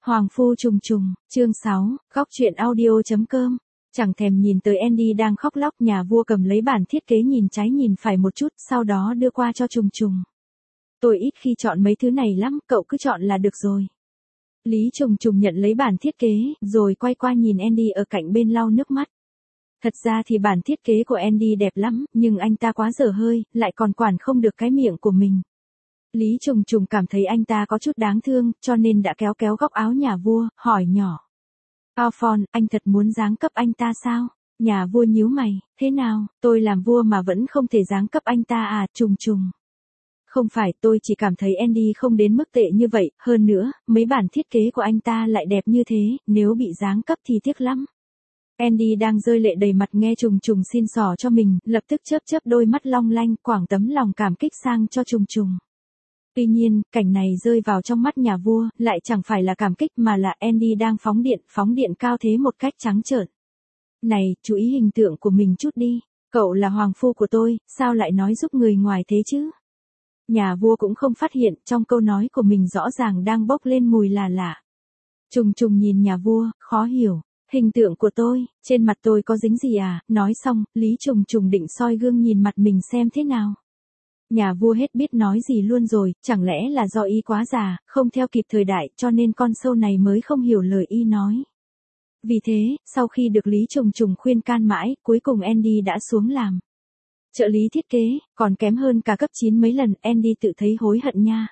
Hoàng phu trùng trùng, chương 6, góc truyện audio.com. Chẳng thèm nhìn tới Andy đang khóc lóc, nhà vua cầm lấy bản thiết kế nhìn trái nhìn phải một chút, sau đó đưa qua cho trùng trùng. Tôi ít khi chọn mấy thứ này lắm, cậu cứ chọn là được rồi. Lý trùng trùng nhận lấy bản thiết kế, rồi quay qua nhìn Andy ở cạnh bên lau nước mắt. Thật ra thì bản thiết kế của Andy đẹp lắm, nhưng anh ta quá dở hơi, lại còn quản không được cái miệng của mình. Lý trùng trùng cảm thấy anh ta có chút đáng thương, cho nên đã kéo kéo góc áo nhà vua, hỏi nhỏ. Alphonse, anh thật muốn giáng cấp anh ta sao? Nhà vua nhíu mày, thế nào, tôi làm vua mà vẫn không thể giáng cấp anh ta à, trùng trùng. Không phải, tôi chỉ cảm thấy Andy không đến mức tệ như vậy, hơn nữa, mấy bản thiết kế của anh ta lại đẹp như thế, nếu bị giáng cấp thì tiếc lắm. Andy đang rơi lệ đầy mặt nghe trùng trùng xin xỏ cho mình, lập tức chớp chớp đôi mắt long lanh, quảng tấm lòng cảm kích sang cho trùng trùng. Tuy nhiên, cảnh này rơi vào trong mắt nhà vua, lại chẳng phải là cảm kích mà là Andy đang phóng điện cao thế một cách trắng trợn. Này, chú ý hình tượng của mình chút đi, cậu là hoàng phu của tôi, sao lại nói giúp người ngoài thế chứ? Nhà vua cũng không phát hiện, trong câu nói của mình rõ ràng đang bốc lên mùi là lạ. Trùng trùng nhìn nhà vua, khó hiểu. Hình tượng của tôi, trên mặt tôi có dính gì à? Nói xong, Lý trùng trùng định soi gương nhìn mặt mình xem thế nào. Nhà vua hết biết nói gì luôn rồi, chẳng lẽ là do y quá già, không theo kịp thời đại, cho nên con sâu này mới không hiểu lời y nói. Vì thế, sau khi được Lý trùng trùng khuyên can mãi, cuối cùng Andy đã xuống làm trợ lý thiết kế, còn kém hơn cả cấp 9 mấy lần, Andy tự thấy hối hận nha.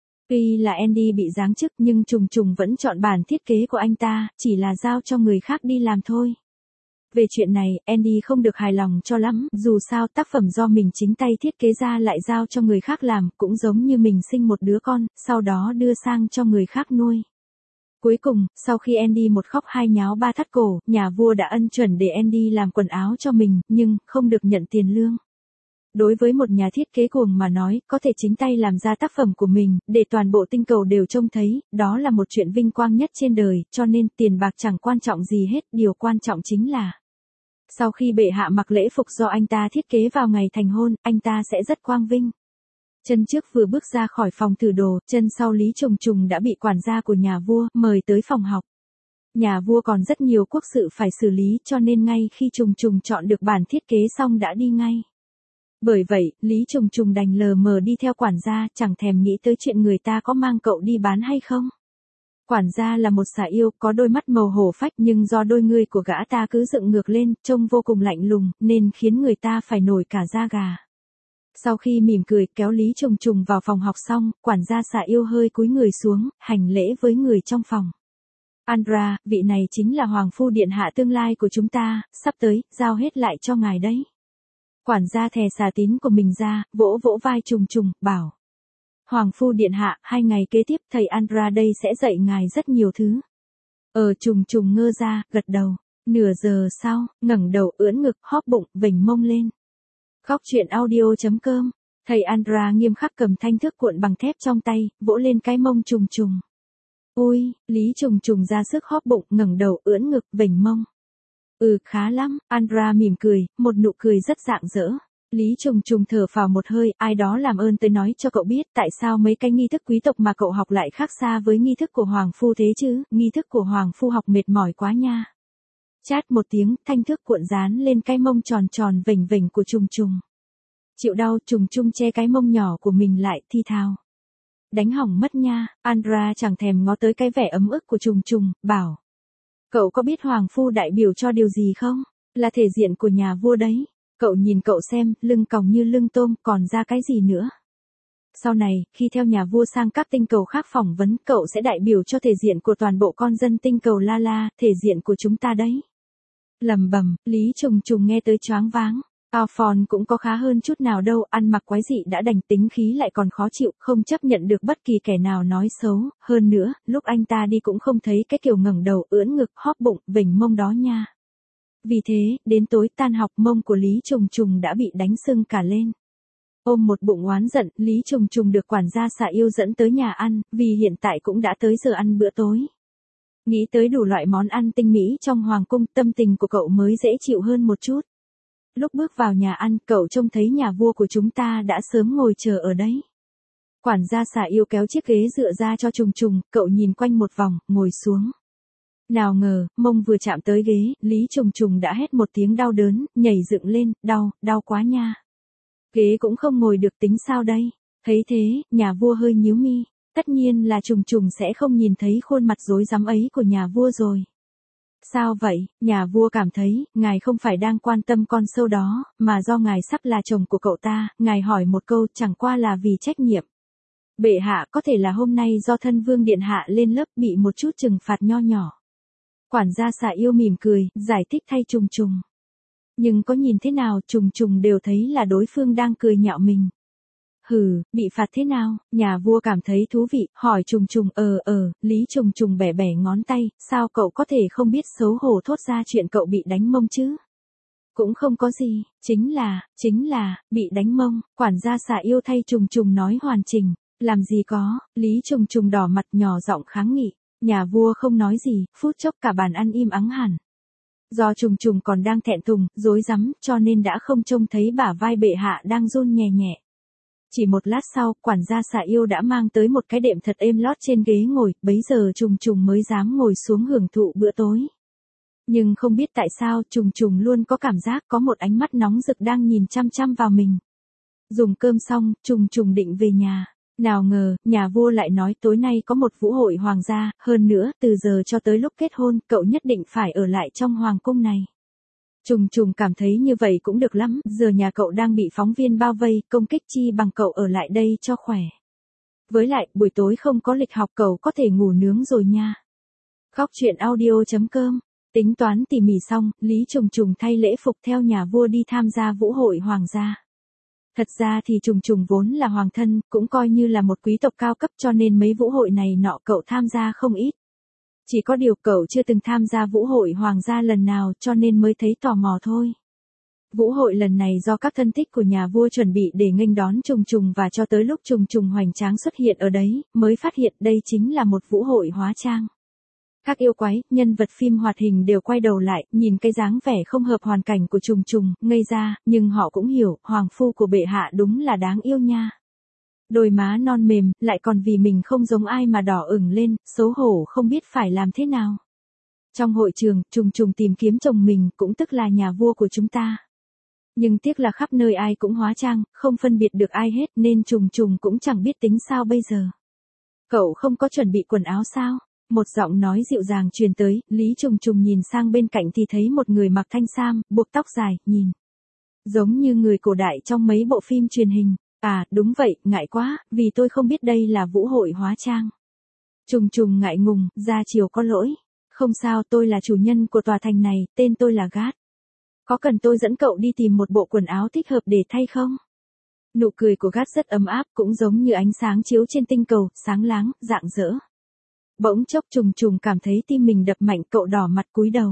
Tuy là Andy bị giáng chức nhưng trùng trùng vẫn chọn bản thiết kế của anh ta, chỉ là giao cho người khác đi làm thôi. Về chuyện này, Andy không được hài lòng cho lắm, dù sao tác phẩm do mình chính tay thiết kế ra lại giao cho người khác làm, cũng giống như mình sinh một đứa con, sau đó đưa sang cho người khác nuôi. Cuối cùng, sau khi Andy một khóc hai nháo ba thắt cổ, nhà vua đã ân chuẩn để Andy làm quần áo cho mình, nhưng không được nhận tiền lương. Đối với một nhà thiết kế cuồng mà nói, có thể chính tay làm ra tác phẩm của mình, để toàn bộ tinh cầu đều trông thấy, đó là một chuyện vinh quang nhất trên đời, cho nên tiền bạc chẳng quan trọng gì hết, điều quan trọng chính là sau khi bệ hạ mặc lễ phục do anh ta thiết kế vào ngày thành hôn, anh ta sẽ rất quang vinh. Chân trước vừa bước ra khỏi phòng thử đồ, chân sau Lý trùng trùng đã bị quản gia của nhà vua mời tới phòng học. Nhà vua còn rất nhiều quốc sự phải xử lý, cho nên ngay khi trùng trùng chọn được bản thiết kế xong đã đi ngay. Bởi vậy, Lý trùng trùng đành lờ mờ đi theo quản gia, chẳng thèm nghĩ tới chuyện người ta có mang cậu đi bán hay không. Quản gia là một xà yêu, có đôi mắt màu hổ phách nhưng do đôi ngươi của gã ta cứ dựng ngược lên, trông vô cùng lạnh lùng, nên khiến người ta phải nổi cả da gà. Sau khi mỉm cười kéo Lý trùng trùng vào phòng học xong, quản gia xà yêu hơi cúi người xuống, hành lễ với người trong phòng. Andra, vị này chính là hoàng phu điện hạ tương lai của chúng ta, sắp tới, giao hết lại cho ngài đấy. Quản gia thè xà tín của mình ra, vỗ vỗ vai trùng trùng, bảo. Hoàng phu điện hạ, 2 ngày kế tiếp thầy Andra đây sẽ dạy ngài rất nhiều thứ. Trùng trùng ngơ ra, gật đầu. Nửa giờ sau, ngẩng đầu ưỡn ngực, hóp bụng, vểnh mông lên. Góc truyện audio.com. Thầy Andra nghiêm khắc cầm thanh thước cuộn bằng thép trong tay, vỗ lên cái mông trùng trùng. Ui, Lý trùng trùng ra sức hóp bụng, ngẩng đầu ưỡn ngực, vểnh mông. Khá lắm, Andra mỉm cười, một nụ cười rất rạng rỡ. Lý trùng trùng thở phào một hơi, ai đó làm ơn tới nói cho cậu biết tại sao mấy cái nghi thức quý tộc mà cậu học lại khác xa với nghi thức của hoàng phu thế chứ, nghi thức của hoàng phu học mệt mỏi quá nha. Chát một tiếng, thanh thước cuộn dán lên cái mông tròn tròn vểnh vểnh của trùng trùng. Chịu đau, trùng trùng che cái mông nhỏ của mình lại, thi thào. Đánh hỏng mất nha, Andra chẳng thèm ngó tới cái vẻ ấm ức của trùng trùng, bảo. Cậu có biết hoàng phu đại biểu cho điều gì không? Là thể diện của nhà vua đấy. Cậu nhìn cậu xem, lưng còng như lưng tôm, còn ra cái gì nữa? Sau này, khi theo nhà vua sang các tinh cầu khác phỏng vấn, cậu sẽ đại biểu cho thể diện của toàn bộ con dân tinh cầu La La, thể diện của chúng ta đấy. Lẩm bẩm, Lý trùng trùng nghe tới choáng váng. Alphonse cũng có khá hơn chút nào đâu, ăn mặc quái dị đã đành, tính khí lại còn khó chịu, không chấp nhận được bất kỳ kẻ nào nói xấu, hơn nữa, lúc anh ta đi cũng không thấy cái kiểu ngẩng đầu ưỡn ngực hóp bụng, vểnh mông đó nha. Vì thế, đến tối tan học mông của Lý trùng trùng đã bị đánh sưng cả lên. Ôm một bụng oán giận, Lý trùng trùng được quản gia xà yêu dẫn tới nhà ăn, vì hiện tại cũng đã tới giờ ăn bữa tối. Nghĩ tới đủ loại món ăn tinh mỹ trong hoàng cung, tâm tình của cậu mới dễ chịu hơn một chút. Lúc bước vào nhà ăn, cậu trông thấy nhà vua của chúng ta đã sớm ngồi chờ ở đấy. Quản gia xà yêu kéo chiếc ghế dựa ra cho Trùng Trùng, cậu nhìn quanh một vòng, ngồi xuống. Nào ngờ, mông vừa chạm tới ghế, Lý Trùng Trùng đã hét một tiếng đau đớn, nhảy dựng lên, đau quá nha. Ghế cũng không ngồi được tính sao đây? Thấy thế, nhà vua hơi nhíu mi, tất nhiên là Trùng Trùng sẽ không nhìn thấy khuôn mặt rối rắm ấy của nhà vua rồi. Sao vậy, nhà vua cảm thấy, ngài không phải đang quan tâm con sâu đó, mà do ngài sắp là chồng của cậu ta, ngài hỏi một câu chẳng qua là vì trách nhiệm. Bệ hạ có thể là hôm nay do thân vương điện hạ lên lớp bị một chút trừng phạt nho nhỏ. Quản gia xà yêu mỉm cười, giải thích thay Trùng Trùng. Nhưng có nhìn thế nào Trùng Trùng đều thấy là đối phương đang cười nhạo mình. Hừ, bị phạt thế nào? Nhà vua cảm thấy thú vị, hỏi Trùng Trùng. Lý Trùng Trùng bẻ bẻ ngón tay, sao cậu có thể không biết xấu hổ thốt ra chuyện cậu bị đánh mông chứ? Cũng không có gì, chính là, bị đánh mông, quản gia xà yêu thay Trùng Trùng nói hoàn chỉnh. Làm gì có, Lý Trùng Trùng đỏ mặt nhỏ giọng kháng nghị. Nhà vua không nói gì, phút chốc cả bàn ăn im ắng hẳn. Do Trùng Trùng còn đang thẹn thùng, rối rắm, cho nên đã không trông thấy bả vai bệ hạ đang run nhẹ nhẹ. Chỉ một lát sau, quản gia xà yêu đã mang tới một cái đệm thật êm lót trên ghế ngồi, bấy giờ Trùng Trùng mới dám ngồi xuống hưởng thụ bữa tối. Nhưng không biết tại sao Trùng Trùng luôn có cảm giác có một ánh mắt nóng rực đang nhìn chăm chăm vào mình. Dùng cơm xong, Trùng Trùng định về nhà. Nào ngờ, nhà vua lại nói tối nay có một vũ hội hoàng gia, hơn nữa, từ giờ cho tới lúc kết hôn, cậu nhất định phải ở lại trong hoàng cung này. Trùng Trùng cảm thấy như vậy cũng được lắm, giờ nhà cậu đang bị phóng viên bao vây, công kích chi bằng cậu ở lại đây cho khỏe. Với lại, buổi tối không có lịch học cậu có thể ngủ nướng rồi nha. Góc truyện audio.com. Tính toán tỉ mỉ xong, Lý Trùng Trùng thay lễ phục theo nhà vua đi tham gia vũ hội hoàng gia. Thật ra thì Trùng Trùng vốn là hoàng thân, cũng coi như là một quý tộc cao cấp cho nên mấy vũ hội này nọ cậu tham gia không ít. Chỉ có điều cậu chưa từng tham gia vũ hội hoàng gia lần nào cho nên mới thấy tò mò thôi. Vũ hội lần này do các thân thích của nhà vua chuẩn bị để nghênh đón Trùng Trùng và cho tới lúc Trùng Trùng hoành tráng xuất hiện ở đấy, mới phát hiện đây chính là một vũ hội hóa trang. Các yêu quái, nhân vật phim hoạt hình đều quay đầu lại, nhìn cái dáng vẻ không hợp hoàn cảnh của Trùng Trùng, ngây ra, nhưng họ cũng hiểu, hoàng phu của bệ hạ đúng là đáng yêu nha. Đôi má non mềm, lại còn vì mình không giống ai mà đỏ ửng lên, xấu hổ không biết phải làm thế nào. Trong hội trường, Trùng Trùng tìm kiếm chồng mình, cũng tức là nhà vua của chúng ta. Nhưng tiếc là khắp nơi ai cũng hóa trang, không phân biệt được ai hết nên Trùng Trùng cũng chẳng biết tính sao bây giờ. Cậu không có chuẩn bị quần áo sao? Một giọng nói dịu dàng truyền tới, Lý Trùng Trùng nhìn sang bên cạnh thì thấy một người mặc thanh sam, buộc tóc dài, nhìn giống như người cổ đại trong mấy bộ phim truyền hình. À, đúng vậy, ngại quá, vì tôi không biết đây là vũ hội hóa trang. Trùng Trùng ngại ngùng, ra chiều có lỗi. Không sao, tôi là chủ nhân của tòa thành này, tên tôi là Gát. Có cần tôi dẫn cậu đi tìm một bộ quần áo thích hợp để thay không? Nụ cười của Gát rất ấm áp, cũng giống như ánh sáng chiếu trên tinh cầu, sáng láng, rạng rỡ. Bỗng chốc Trùng Trùng cảm thấy tim mình đập mạnh, cậu đỏ mặt cúi đầu.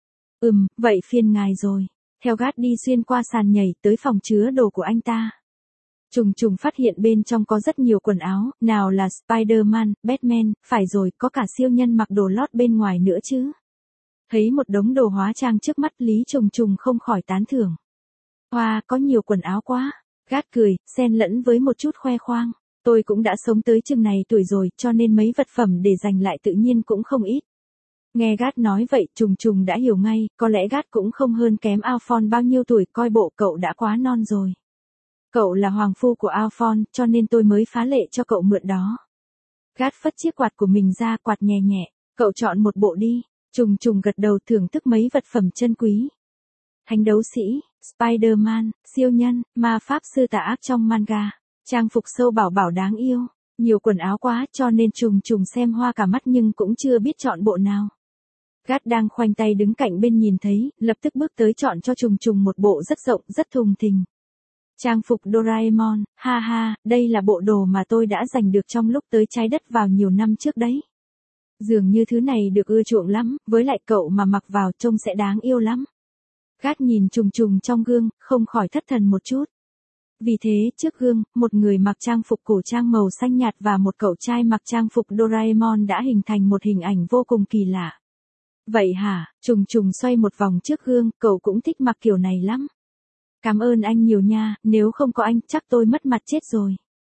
Vậy phiền ngài rồi. Theo Gát đi xuyên qua sàn nhảy tới phòng chứa đồ của anh ta. Trùng Trùng phát hiện bên trong có rất nhiều quần áo, nào là Spider-Man, Batman, phải rồi, có cả siêu nhân mặc đồ lót bên ngoài nữa chứ. Thấy một đống đồ hóa trang trước mắt Lý Trùng Trùng không khỏi tán thưởng. Hoa, có nhiều quần áo quá. Gát cười, xen lẫn với một chút khoe khoang. Tôi cũng đã sống tới chừng này tuổi rồi cho nên mấy vật phẩm để dành lại tự nhiên cũng không ít. Nghe Gát nói vậy, Trùng Trùng đã hiểu ngay, có lẽ Gát cũng không hơn kém Alphonse bao nhiêu tuổi, coi bộ cậu đã quá non rồi. Cậu là hoàng phu của Alphonse, cho nên tôi mới phá lệ cho cậu mượn đó. Gát phất chiếc quạt của mình ra, quạt nhẹ nhẹ, cậu chọn một bộ đi. Trùng Trùng gật đầu thưởng thức mấy vật phẩm chân quý. Thánh đấu sĩ, Spider-Man, siêu nhân, ma pháp sư tà ác trong manga, trang phục sâu bảo bảo đáng yêu, nhiều quần áo quá cho nên Trùng Trùng xem hoa cả mắt nhưng cũng chưa biết chọn bộ nào. Gát đang khoanh tay đứng cạnh bên nhìn thấy, lập tức bước tới chọn cho Trùng Trùng một bộ rất rộng, rất thùng thình. Trang phục Doraemon, ha ha, đây là bộ đồ mà tôi đã giành được trong lúc tới trái đất vào nhiều năm trước đấy. Dường như thứ này được ưa chuộng lắm, với lại cậu mà mặc vào trông sẽ đáng yêu lắm. Gát nhìn Trùng Trùng trong gương, không khỏi thất thần một chút. Vì thế, trước gương, một người mặc trang phục cổ trang màu xanh nhạt và một cậu trai mặc trang phục Doraemon đã hình thành một hình ảnh vô cùng kỳ lạ. Vậy hả? Trùng Trùng xoay một vòng trước gương, cậu cũng thích mặc kiểu này lắm. Cảm ơn anh nhiều nha, nếu không có anh chắc tôi mất mặt chết rồi.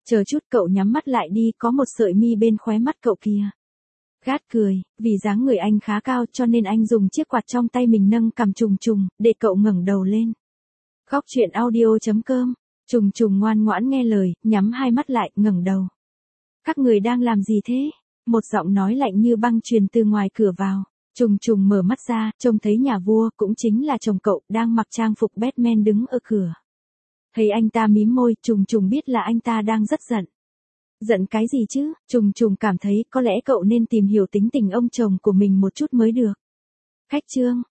Chờ chút cậu nhắm mắt lại đi, có một sợi mi bên khóe mắt cậu kìa. Gát cười, vì dáng người anh khá cao cho nên anh dùng chiếc quạt trong tay mình nâng cằm Trùng Trùng, để cậu ngẩng đầu lên. Góc chuyện audio.com. Trùng Trùng ngoan ngoãn nghe lời, nhắm hai mắt lại, ngẩng đầu. Các người đang làm gì thế? Một giọng nói lạnh như băng truyền từ ngoài cửa vào. Trùng Trùng mở mắt ra, trông thấy nhà vua, cũng chính là chồng cậu, đang mặc trang phục Batman đứng ở cửa. Thấy anh ta mím môi, Trùng Trùng biết là anh ta đang rất giận. Giận cái gì chứ? Trùng Trùng cảm thấy có lẽ cậu nên tìm hiểu tính tình ông chồng của mình một chút mới được. Khách trương,